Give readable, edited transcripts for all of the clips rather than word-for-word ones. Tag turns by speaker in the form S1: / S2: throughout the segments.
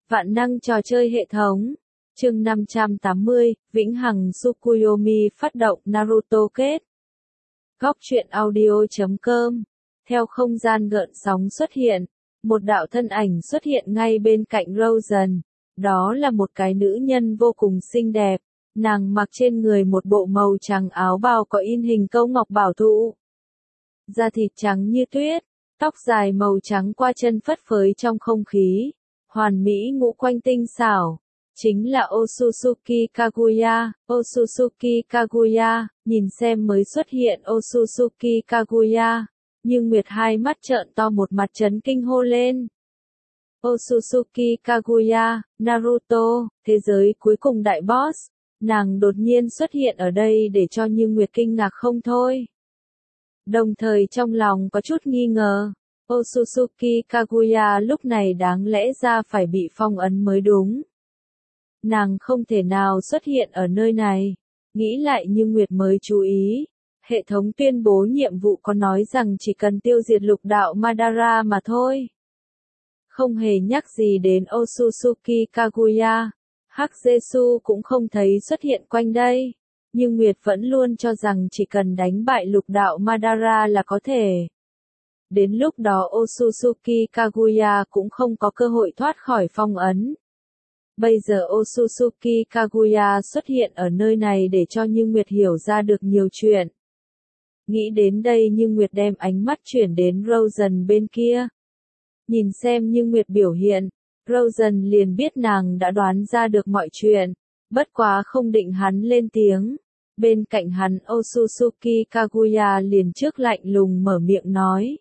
S1: Vạn năng trò chơi hệ thống. Chương 580, Vĩnh Hằng Tsukuyomi phát động Naruto kết. Góc truyện audio.com. Theo không gian gợn sóng xuất hiện, một đạo thân ảnh xuất hiện ngay bên cạnh Rosen. Đó là một cái nữ nhân vô cùng xinh đẹp. Nàng mặc trên người một bộ màu trắng áo bào có in hình câu ngọc bảo thụ. Da thịt trắng như tuyết, tóc dài màu trắng qua chân phất phới trong không khí. Hoàn mỹ ngũ quanh tinh xảo. Chính là Otsutsuki Kaguya. Otsutsuki Kaguya, nhìn xem mới xuất hiện Otsutsuki Kaguya. Nhưng Nguyệt hai mắt trợn to một mặt chấn kinh hô lên. Otsutsuki Kaguya, Naruto, thế giới cuối cùng đại boss. Nàng đột nhiên xuất hiện ở đây để cho Như Nguyệt kinh ngạc không thôi. Đồng thời trong lòng có chút nghi ngờ. Otsutsuki Kaguya lúc này đáng lẽ ra phải bị phong ấn mới đúng. Nàng không thể nào xuất hiện ở nơi này. Nghĩ lại Như Nguyệt mới chú ý. Hệ thống tuyên bố nhiệm vụ có nói rằng chỉ cần tiêu diệt lục đạo Madara mà thôi. Không hề nhắc gì đến Otsutsuki Kaguya. Hắc Jesu cũng không thấy xuất hiện quanh đây. Nhưng Nguyệt vẫn luôn cho rằng chỉ cần đánh bại lục đạo Madara là có thể. Đến lúc đó Otsutsuki Kaguya cũng không có cơ hội thoát khỏi phong ấn. Bây giờ Otsutsuki Kaguya xuất hiện ở nơi này để cho Như Nguyệt hiểu ra được nhiều chuyện. Nghĩ đến đây Như Nguyệt đem ánh mắt chuyển đến Rosen bên kia. Nhìn xem Như Nguyệt biểu hiện, Rosen liền biết nàng đã đoán ra được mọi chuyện, bất quá không định hắn lên tiếng. Bên cạnh hắn Otsutsuki Kaguya liền trước lạnh lùng mở miệng nói.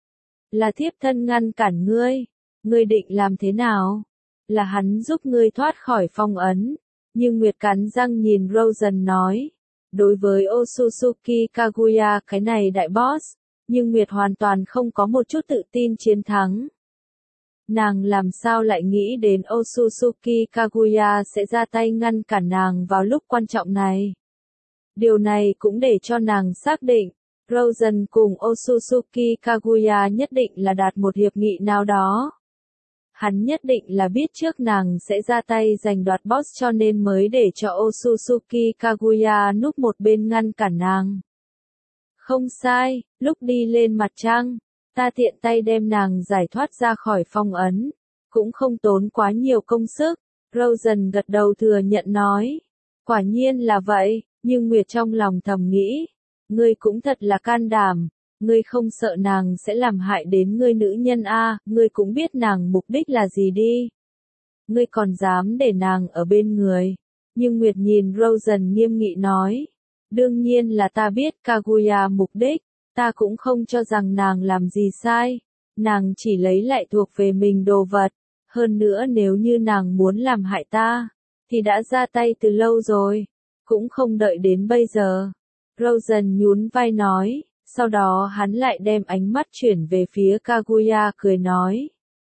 S1: Là thiếp thân ngăn cản ngươi định làm thế nào? Là hắn giúp ngươi thoát khỏi phong ấn. Nhưng Nguyệt cắn răng nhìn Rosen nói. Đối với Otsutsuki Kaguya cái này đại boss, nhưng Nguyệt hoàn toàn không có một chút tự tin chiến thắng. Nàng làm sao lại nghĩ đến Otsutsuki Kaguya sẽ ra tay ngăn cản nàng vào lúc quan trọng này. Điều này cũng để cho nàng xác định, Rosen cùng Otsutsuki Kaguya nhất định là đạt một hiệp nghị nào đó. Hắn nhất định là biết trước nàng sẽ ra tay giành đoạt boss cho nên mới để cho Otsutsuki Kaguya núp một bên ngăn cản nàng. Không sai, lúc đi lên mặt trăng, ta tiện tay đem nàng giải thoát ra khỏi phong ấn, cũng không tốn quá nhiều công sức. Rosen gật đầu thừa nhận nói. Quả nhiên là vậy, nhưng Nguyệt trong lòng thầm nghĩ. Ngươi cũng thật là can đảm. Ngươi không sợ nàng sẽ làm hại đến ngươi nữ nhân a, ngươi cũng biết nàng mục đích là gì đi. Ngươi còn dám để nàng ở bên người. Nhưng Nguyệt nhìn Rosen nghiêm nghị nói. Đương nhiên là ta biết Kaguya mục đích, ta cũng không cho rằng nàng làm gì sai. Nàng chỉ lấy lại thuộc về mình đồ vật. Hơn nữa nếu như nàng muốn làm hại ta, thì đã ra tay từ lâu rồi. Cũng không đợi đến bây giờ. Rosen nhún vai nói. Sau đó hắn lại đem ánh mắt chuyển về phía Kaguya cười nói.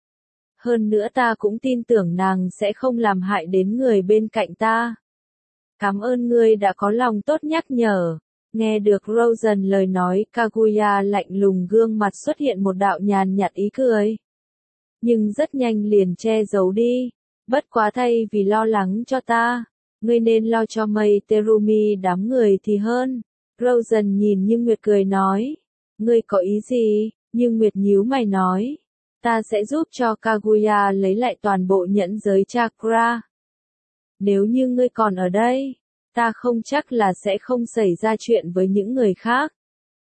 S1: Hơn nữa ta cũng tin tưởng nàng sẽ không làm hại đến người bên cạnh ta. Cảm ơn ngươi đã có lòng tốt nhắc nhở. Nghe được Rosen lời nói Kaguya lạnh lùng gương mặt xuất hiện một đạo nhàn nhạt ý cười. Nhưng rất nhanh liền che giấu đi. Bất quá thay vì lo lắng cho ta, ngươi nên lo cho Mei Terumi đám người thì hơn. Rosen nhìn Như Nguyệt cười nói. Ngươi có ý gì? Như Nguyệt nhíu mày nói. Ta sẽ giúp cho Kaguya lấy lại toàn bộ nhẫn giới chakra. Nếu như ngươi còn ở đây, ta không chắc là sẽ không xảy ra chuyện với những người khác.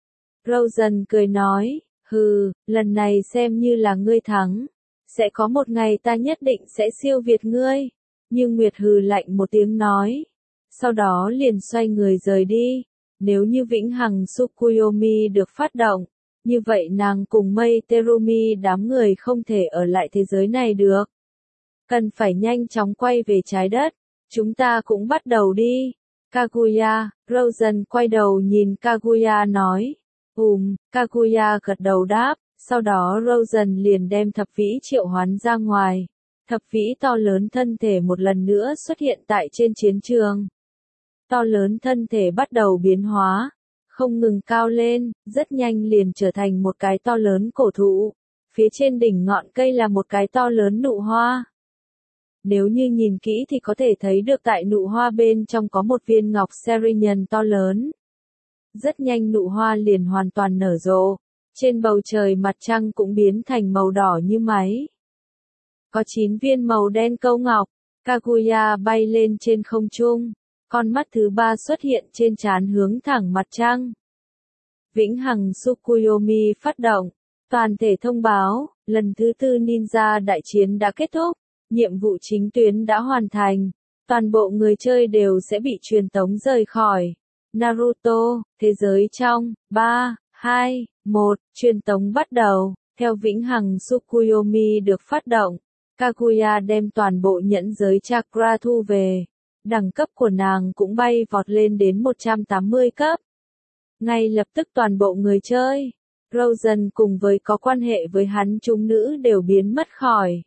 S1: Rosen cười nói. Hừ, lần này xem như là ngươi thắng. Sẽ có một ngày ta nhất định sẽ siêu việt ngươi. Như Nguyệt hừ lạnh một tiếng nói. Sau đó liền xoay người rời đi. Nếu như Vĩnh Hằng Tsukuyomi được phát động, như vậy nàng cùng Mei Terumi đám người không thể ở lại thế giới này được. Cần phải nhanh chóng quay về trái đất. Chúng ta cũng bắt đầu đi. Kaguya, Rosen quay đầu nhìn Kaguya nói. Kaguya gật đầu đáp. Sau đó Rosen liền đem thập vĩ triệu hoán ra ngoài. Thập vĩ to lớn thân thể một lần nữa xuất hiện tại trên chiến trường. To lớn thân thể bắt đầu biến hóa, không ngừng cao lên, rất nhanh liền trở thành một cái to lớn cổ thụ. Phía trên đỉnh ngọn cây là một cái to lớn nụ hoa. Nếu như nhìn kỹ thì có thể thấy được tại nụ hoa bên trong có một viên ngọc Sirian to lớn. Rất nhanh nụ hoa liền hoàn toàn nở rộ. Trên bầu trời mặt trăng cũng biến thành màu đỏ như máy. Có 9 viên màu đen câu ngọc. Kaguya bay lên trên không trung. Con mắt thứ 3 xuất hiện trên trán hướng thẳng mặt trăng. Vĩnh hằng Tsukuyomi phát động. Toàn thể thông báo, lần thứ 4 ninja đại chiến đã kết thúc. Nhiệm vụ chính tuyến đã hoàn thành. Toàn bộ người chơi đều sẽ bị truyền tống rời khỏi. Naruto, thế giới trong, 3, 2, 1, truyền tống bắt đầu. Theo vĩnh hằng Tsukuyomi được phát động, Kaguya đem toàn bộ nhẫn giới chakra thu về. Đẳng cấp của nàng cũng bay vọt lên đến 180 cấp. Ngay lập tức toàn bộ người chơi, Rosen cùng với có quan hệ với hắn chúng nữ đều biến mất khỏi.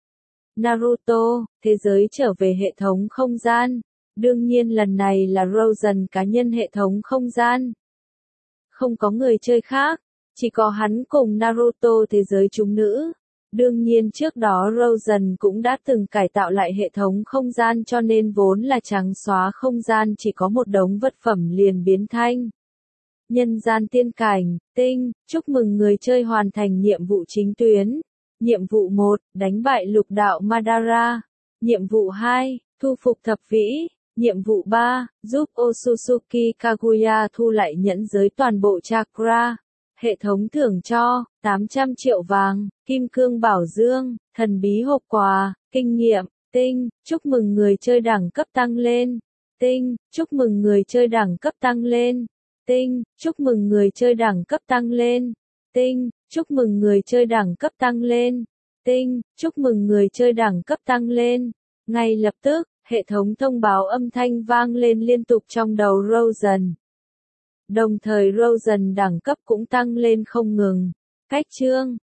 S1: Naruto, thế giới trở về hệ thống không gian. Đương nhiên lần này là Rosen cá nhân hệ thống không gian. Không có người chơi khác, chỉ có hắn cùng Naruto thế giới chúng nữ. Đương nhiên trước đó Rosen cũng đã từng cải tạo lại hệ thống không gian cho nên vốn là trắng xóa không gian chỉ có một đống vật phẩm liền biến thành nhân gian tiên cảnh, tinh, chúc mừng người chơi hoàn thành nhiệm vụ chính tuyến. Nhiệm vụ 1, đánh bại lục đạo Madara. Nhiệm vụ 2, thu phục thập vĩ. Nhiệm vụ 3, giúp Otsutsuki Kaguya thu lại nhẫn giới toàn bộ chakra. Hệ thống thưởng cho 800 triệu vàng, kim cương bảo dương, thần bí hộp quà, kinh nghiệm, tinh, chúc mừng người chơi đẳng cấp tăng lên. Tinh, chúc mừng người chơi đẳng cấp tăng lên. Tinh, chúc mừng người chơi đẳng cấp tăng lên. Tinh, chúc mừng người chơi đẳng cấp tăng lên. Tinh, chúc mừng người chơi đẳng cấp tăng lên. Ngay lập tức, hệ thống thông báo âm thanh vang lên liên tục trong đầu Rosen. Đồng thời Rosen đẳng cấp cũng tăng lên không ngừng. Cách chương